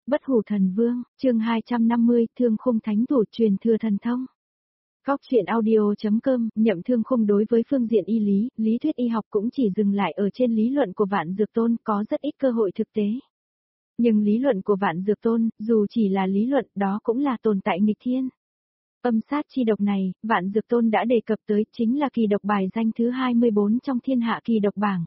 Bất hủ thần vương, chương 250, Thương Khung Thánh Thủ truyền thừa thần thông. Góc truyện audio.com, Nhậm Thương Khung đối với phương diện y lý, lý thuyết y học cũng chỉ dừng lại ở trên lý luận của Vạn Dược Tôn, có rất ít cơ hội thực tế. Nhưng lý luận của Vạn Dược Tôn, dù chỉ là lý luận, đó cũng là tồn tại nghịch thiên. Âm sát chi độc này, Vạn Dược Tôn đã đề cập tới, chính là kỳ độc bài danh thứ 24 trong thiên hạ kỳ độc bảng.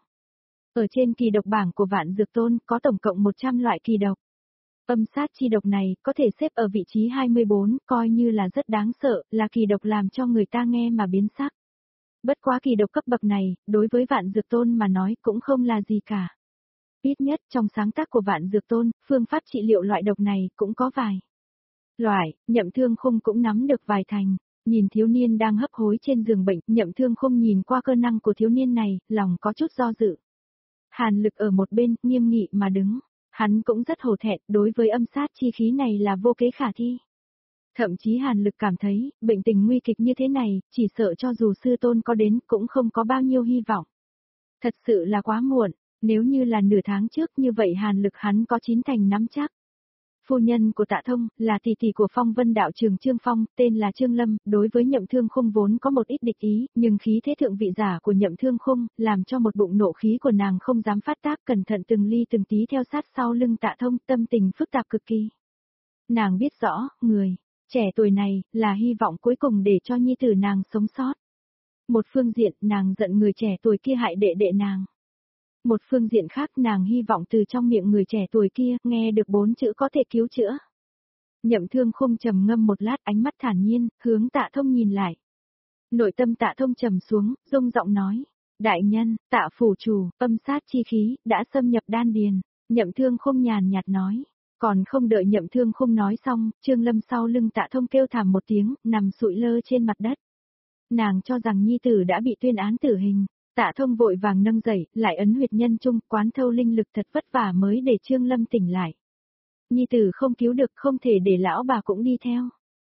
Ở trên kỳ độc bảng của Vạn Dược Tôn, có tổng cộng 100 loại kỳ độc. Âm sát chi độc này, có thể xếp ở vị trí 24, coi như là rất đáng sợ, là kỳ độc làm cho người ta nghe mà biến sắc. Bất quá kỳ độc cấp bậc này, đối với Vạn Dược Tôn mà nói cũng không là gì cả. Ít nhất trong sáng tác của Vạn Dược Tôn, phương pháp trị liệu loại độc này cũng có vài loại, Nhậm Thương Khung cũng nắm được vài thành. Nhìn thiếu niên đang hấp hối trên giường bệnh, Nhậm Thương Khung nhìn qua cơ năng của thiếu niên này, lòng có chút do dự. Hàn Lực ở một bên, nghiêm nghị mà đứng. Hắn cũng rất hổ thẹn, đối với âm sát chi khí này là vô kế khả thi. Thậm chí Hàn Lực cảm thấy, bệnh tình nguy kịch như thế này, chỉ sợ cho dù sư tôn có đến cũng không có bao nhiêu hy vọng. Thật sự là quá muộn, nếu như là nửa tháng trước như vậy Hàn Lực hắn có 9 thành nắm chắc. Phu nhân của Tạ Thông, là tỷ tỷ của Phong Vân đạo trường Trương Phong, tên là Trương Lâm, đối với Nhậm Thương Khung vốn có một ít địch ý, nhưng khí thế thượng vị giả của Nhậm Thương Khung, làm cho một bụng nộ khí của nàng không dám phát tác, cẩn thận từng ly từng tí theo sát sau lưng Tạ Thông, tâm tình phức tạp cực kỳ. Nàng biết rõ, người trẻ tuổi này, là hy vọng cuối cùng để cho nhi tử nàng sống sót. Một phương diện, nàng giận người trẻ tuổi kia hại đệ đệ nàng. Một phương diện khác nàng hy vọng từ trong miệng người trẻ tuổi kia nghe được 4 chữ có thể cứu chữa. Nhậm Thương Khung trầm ngâm một lát, ánh mắt thản nhiên, hướng Tạ Thông nhìn lại. Nội tâm Tạ Thông trầm xuống, rung giọng nói, đại nhân, Tạ phủ chủ, âm sát chi khí, đã xâm nhập đan điền. Nhậm Thương Khung nhàn nhạt nói, còn không đợi Nhậm Thương Khung nói xong, Trương Lâm sau lưng Tạ Thông kêu thảm một tiếng, nằm sụi lơ trên mặt đất. Nàng cho rằng nhi tử đã bị tuyên án tử hình. Tạ Thông vội vàng nâng dậy, lại ấn huyệt nhân trung, quán thâu linh lực thật vất vả mới để Trương Lâm tỉnh lại. Nhi tử không cứu được, không thể để lão bà cũng đi theo.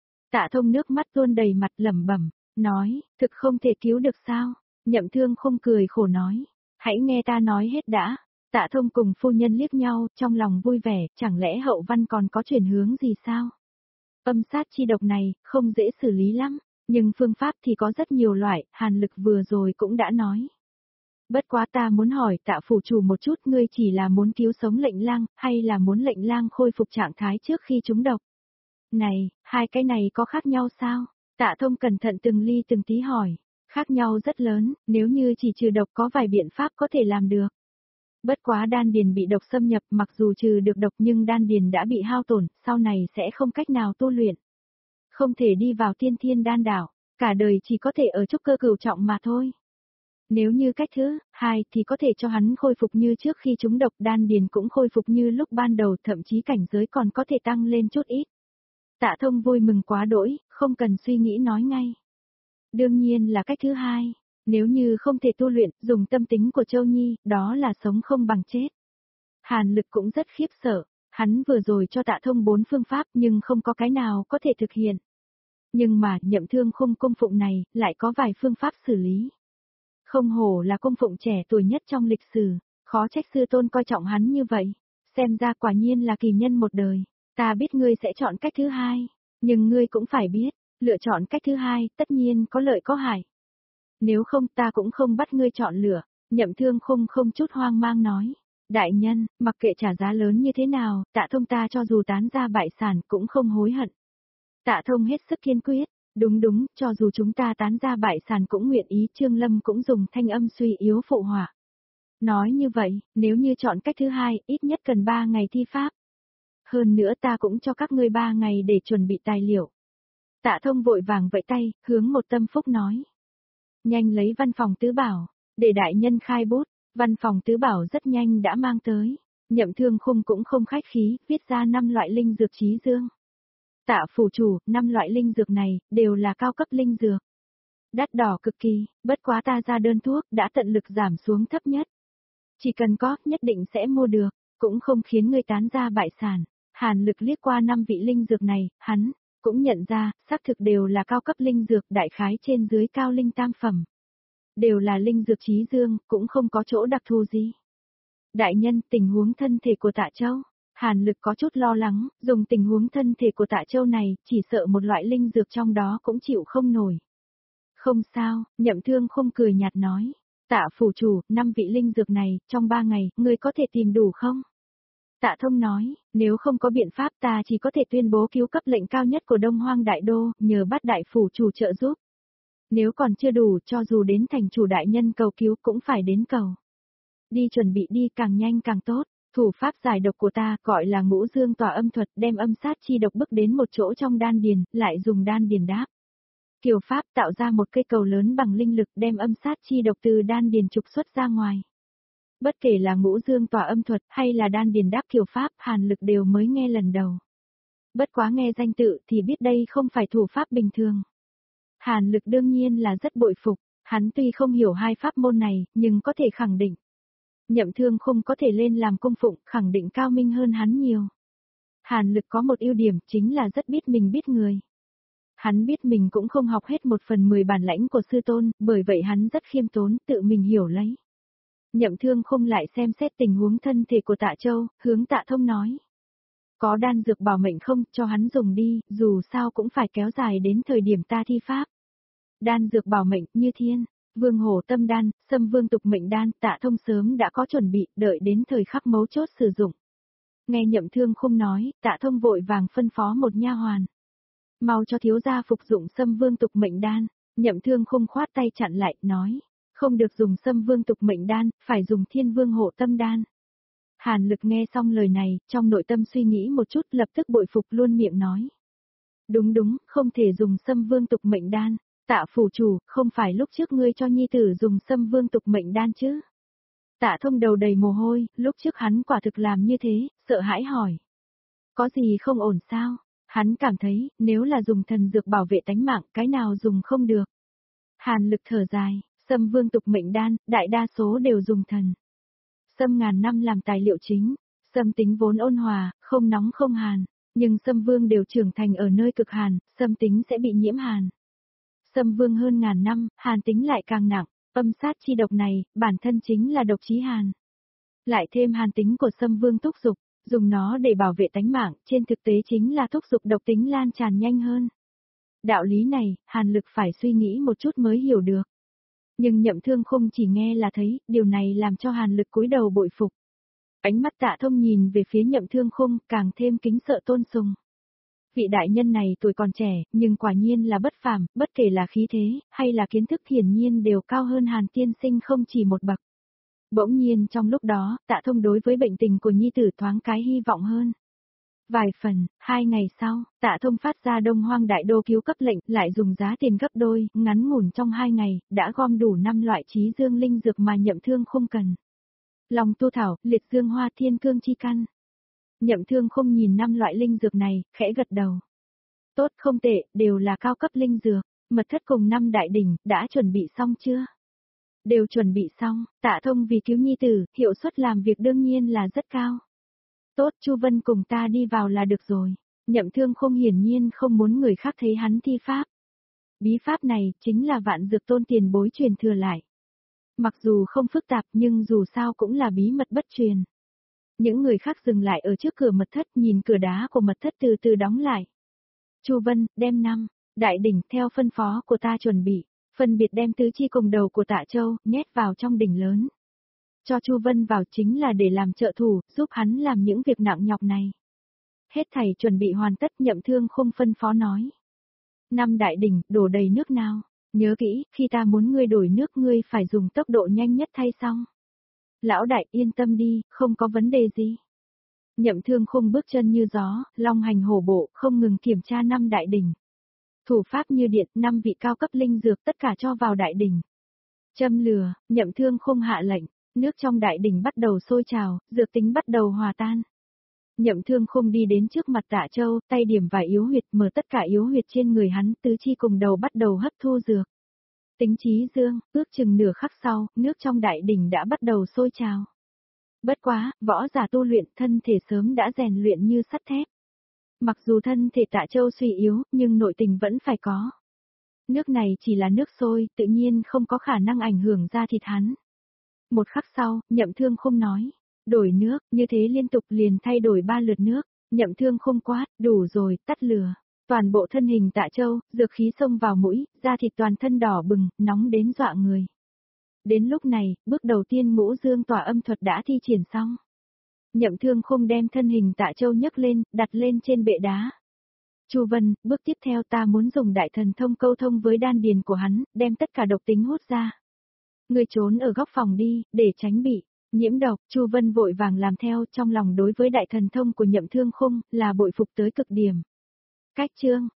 Tạ Thông nước mắt tuôn đầy mặt lẩm bẩm, nói, thực không thể cứu được sao? Nhậm Thương Khung cười khổ nói, hãy nghe ta nói hết đã. Tạ Thông cùng phu nhân liếc nhau, trong lòng vui vẻ, chẳng lẽ hậu văn còn có chuyển hướng gì sao? Âm sát chi độc này, không dễ xử lý lắm. Nhưng phương pháp thì có rất nhiều loại, Hàn Lực vừa rồi cũng đã nói. Bất quá ta muốn hỏi Tạ phủ chủ một chút, ngươi chỉ là muốn cứu sống lệnh lang, hay là muốn lệnh lang khôi phục trạng thái trước khi trúng độc? Này, hai cái này có khác nhau sao? Tạ Thông cẩn thận từng ly từng tí hỏi. Khác nhau rất lớn, nếu như chỉ trừ độc có vài biện pháp có thể làm được. Bất quá đan điền bị độc xâm nhập, mặc dù trừ được độc nhưng đan điền đã bị hao tổn, sau này sẽ không cách nào tu luyện. Không thể đi vào tiên thiên đan đảo, cả đời chỉ có thể ở trúc cơ cửu trọng mà thôi. Nếu như cách thứ hai thì có thể cho hắn khôi phục như trước khi trúng độc, đan điền cũng khôi phục như lúc ban đầu, thậm chí cảnh giới còn có thể tăng lên chút ít. Tạ Thông vui mừng quá đỗi, không cần suy nghĩ nói ngay. Đương nhiên là cách thứ hai, nếu như không thể tu luyện, dùng tâm tính của Châu Nhi, đó là sống không bằng chết. Hàn Lực cũng rất khiếp sợ, hắn vừa rồi cho Tạ Thông 4 phương pháp nhưng không có cái nào có thể thực hiện. Nhưng mà, Nhậm Thương Khung cung phụng này, lại có vài phương pháp xử lý. Không hổ là cung phụng trẻ tuổi nhất trong lịch sử, khó trách sư tôn coi trọng hắn như vậy. Xem ra quả nhiên là kỳ nhân một đời. Ta biết ngươi sẽ chọn cách thứ hai, nhưng ngươi cũng phải biết, lựa chọn cách thứ hai, tất nhiên có lợi có hại. Nếu không ta cũng không bắt ngươi chọn lựa, Nhậm Thương Khung không chút hoang mang nói. Đại nhân, mặc kệ trả giá lớn như thế nào, Tạ Thông ta cho dù tán ra bại sản cũng không hối hận. Tạ Thông hết sức kiên quyết, đúng, cho dù chúng ta tán ra bại sản cũng nguyện ý, Trương Lâm cũng dùng thanh âm suy yếu phụ họa. Nói như vậy, nếu như chọn cách thứ hai, ít nhất cần 3 ngày thi pháp. Hơn nữa ta cũng cho các ngươi 3 ngày để chuẩn bị tài liệu. Tạ Thông vội vàng vẫy tay, hướng một tâm phúc nói. Nhanh lấy văn phòng tứ bảo, để đại nhân khai bút, văn phòng tứ bảo rất nhanh đã mang tới. Nhậm Thương Khung cũng không khách khí, viết ra 5 loại linh dược chí dương. Tạ phủ chủ, 5 loại linh dược này, đều là cao cấp linh dược. Đắt đỏ cực kỳ, bất quá ta ra đơn thuốc, đã tận lực giảm xuống thấp nhất. Chỉ cần có, nhất định sẽ mua được, cũng không khiến người tán ra bại sản. Hàn Lực liếc qua 5 vị linh dược này, hắn cũng nhận ra, xác thực đều là cao cấp linh dược, đại khái trên dưới cao linh tam phẩm. Đều là linh dược chí dương, cũng không có chỗ đặc thù gì. Đại nhân, tình huống thân thể của Tạ Châu. Hàn Lực có chút lo lắng, dùng tình huống thân thể của Tạ Châu này, chỉ sợ một loại linh dược trong đó cũng chịu không nổi. Không sao, Nhậm Thương không cười nhạt nói. Tạ phủ chủ, 5 vị linh dược này, trong 3 ngày, ngươi có thể tìm đủ không? Tạ Thông nói, nếu không có biện pháp ta chỉ có thể tuyên bố cứu cấp lệnh cao nhất của Đông Hoang Đại Đô, nhờ bắt đại phủ chủ trợ giúp. Nếu còn chưa đủ, cho dù đến thành chủ đại nhân cầu cứu cũng phải đến cầu. Đi chuẩn bị đi, càng nhanh càng tốt. Thủ pháp giải độc của ta gọi là Ngũ Dương Tỏa Âm Thuật, đem âm sát chi độc bước đến một chỗ trong đan điền, lại dùng đan điền đáp. Kiều pháp tạo ra một cây cầu lớn bằng linh lực, đem âm sát chi độc từ đan điền trục xuất ra ngoài. Bất kể là Ngũ Dương Tỏa Âm Thuật hay là đan điền đáp kiều pháp, Hàn Lực đều mới nghe lần đầu. Bất quá nghe danh tự thì biết đây không phải thủ pháp bình thường. Hàn Lực đương nhiên là rất bội phục, hắn tuy không hiểu hai pháp môn này, nhưng có thể khẳng định. Nhậm Thương không có thể lên làm công phụng, khẳng định cao minh hơn hắn nhiều. Hàn Lực có một ưu điểm chính là rất biết mình biết người. Hắn biết mình cũng không học hết 1/10 bản lãnh của sư tôn, bởi vậy hắn rất khiêm tốn, tự mình hiểu lấy. Nhậm Thương không lại xem xét tình huống thân thể của Tạ Châu, hướng Tạ Thông nói. Có đan dược bảo mệnh không, cho hắn dùng đi, dù sao cũng phải kéo dài đến thời điểm ta thi pháp. Đan dược bảo mệnh, như thiên, Vương Hổ Tâm Đan, Sâm Vương Tục Mệnh Đan, Tạ Thông sớm đã có chuẩn bị, đợi đến thời khắc mấu chốt sử dụng. Nghe Nhậm Thương không nói, Tạ Thông vội vàng phân phó một nha hoàn. Mau cho thiếu gia phục dụng Sâm Vương Tục Mệnh Đan. Nhậm Thương không khoát tay chặn lại, nói. Không được dùng Sâm Vương Tục Mệnh Đan, phải dùng Thiên Vương Hộ Tâm Đan. Hàn Lực nghe xong lời này, trong nội tâm suy nghĩ một chút, lập tức bội phục luôn miệng nói. Đúng, không thể dùng Sâm Vương Tục Mệnh Đan. Tạ phủ chủ, không phải lúc trước ngươi cho nhi tử dùng Sâm Vương Tục Mệnh Đan chứ? Tạ Thông đầu đầy mồ hôi, lúc trước hắn quả thực làm như thế, sợ hãi hỏi. Có gì không ổn sao? Hắn cảm thấy, nếu là dùng thần dược bảo vệ tánh mạng, cái nào dùng không được. Hàn Lực thở dài, Sâm Vương Tục Mệnh Đan, đại đa số đều dùng thần. Sâm ngàn năm làm tài liệu chính, sâm tính vốn ôn hòa, không nóng không hàn, nhưng Sâm Vương đều trưởng thành ở nơi cực hàn, sâm tính sẽ bị nhiễm hàn. Sâm Vương hơn ngàn năm, hàn tính lại càng nặng, âm sát chi độc này, bản thân chính là độc chí hàn. Lại thêm hàn tính của Sâm Vương thúc dục, dùng nó để bảo vệ tánh mạng, trên thực tế chính là thúc dục độc tính lan tràn nhanh hơn. Đạo lý này, Hàn Lực phải suy nghĩ một chút mới hiểu được. Nhưng Nhậm Thương không chỉ nghe là thấy, điều này làm cho Hàn Lực cúi đầu bội phục. Ánh mắt Tạ Thông nhìn về phía Nhậm Thương không, càng thêm kính sợ tôn sùng. Vị đại nhân này tuổi còn trẻ, nhưng quả nhiên là bất phàm, bất kể là khí thế, hay là kiến thức hiển nhiên đều cao hơn Hàn tiên sinh không chỉ một bậc. Bỗng nhiên trong lúc đó, Tạ Thông đối với bệnh tình của nhi tử thoáng cái hy vọng hơn. Vài phần, 2 ngày sau, Tạ Thông phát ra Đông Hoang Đại Đô cứu cấp lệnh, lại dùng giá tiền gấp đôi, ngắn ngủn trong 2 ngày, đã gom đủ 5 loại trí dương linh dược mà Nhậm Thương không cần. Long tu thảo, liệt dương hoa, thiên cương chi căn. Nhậm Thương không nhìn 5 loại linh dược này, khẽ gật đầu. Tốt không tệ, đều là cao cấp linh dược, mật thất cùng 5 đại đỉnh, đã chuẩn bị xong chưa? Đều chuẩn bị xong, Tạ Thông vì cứu nhi tử, hiệu suất làm việc đương nhiên là rất cao. Tốt, Chu Vân cùng ta đi vào là được rồi. Nhậm Thương không hiển nhiên không muốn người khác thấy hắn thi pháp. Bí pháp này chính là Vạn Dược Tôn tiền bối truyền thừa lại. Mặc dù không phức tạp nhưng dù sao cũng là bí mật bất truyền. Những người khác dừng lại ở trước cửa mật thất, nhìn cửa đá của mật thất từ từ đóng lại. Chu Vân, đem 5 đại đỉnh theo phân phó của ta chuẩn bị, phân biệt đem tứ chi cùng đầu của Tạ Châu nhét vào trong đỉnh lớn. Cho Chu Vân vào chính là để làm trợ thủ, giúp hắn làm những việc nặng nhọc này. Hết thảy chuẩn bị hoàn tất, Nhậm Thương không phân phó nói. 5 đại đỉnh, đổ đầy nước nào. Nhớ kỹ, khi ta muốn ngươi đổi nước ngươi phải dùng tốc độ nhanh nhất thay xong. Lão đại yên tâm đi, không có vấn đề gì. Nhậm Thương không bước chân như gió, long hành hổ bộ, không ngừng kiểm tra 5 đại đỉnh. Thủ pháp như điện, 5 vị cao cấp linh dược tất cả cho vào đại đỉnh. Châm lửa, Nhậm Thương không hạ lệnh. Nước trong đại đỉnh bắt đầu sôi trào, dược tính bắt đầu hòa tan. Nhậm Thương không đi đến trước mặt Tạ Châu, tay điểm vài yếu huyệt, mở tất cả yếu huyệt trên người hắn, tứ chi cùng đầu bắt đầu hấp thu dược. Tính trí dương, ước chừng nửa khắc sau, nước trong đại đỉnh đã bắt đầu sôi trào. Bất quá, võ giả tu luyện thân thể sớm đã rèn luyện như sắt thép. Mặc dù thân thể Tạ Châu suy yếu, nhưng nội tình vẫn phải có. Nước này chỉ là nước sôi, tự nhiên không có khả năng ảnh hưởng da thịt hắn. Một khắc sau, Nhậm Thương không nói. Đổi nước, như thế liên tục liền thay đổi 3 lượt nước, Nhậm Thương không quát, đủ rồi, tắt lửa. Toàn bộ thân hình Tạ Châu, dược khí xông vào mũi, da thịt toàn thân đỏ bừng, nóng đến dọa người. Đến lúc này, bước đầu tiên ngũ dương tỏa âm thuật đã thi triển xong. Nhậm Thương không đem thân hình Tạ Châu nhấc lên, đặt lên trên bệ đá. Chu Vân, bước tiếp theo ta muốn dùng đại thần thông câu thông với đan điền của hắn, đem tất cả độc tính hút ra. Người trốn ở góc phòng đi, để tránh bị nhiễm độc. Chu Vân vội vàng làm theo, trong lòng đối với đại thần thông của Nhậm Thương Khung là bội phục tới cực điểm. Cách chương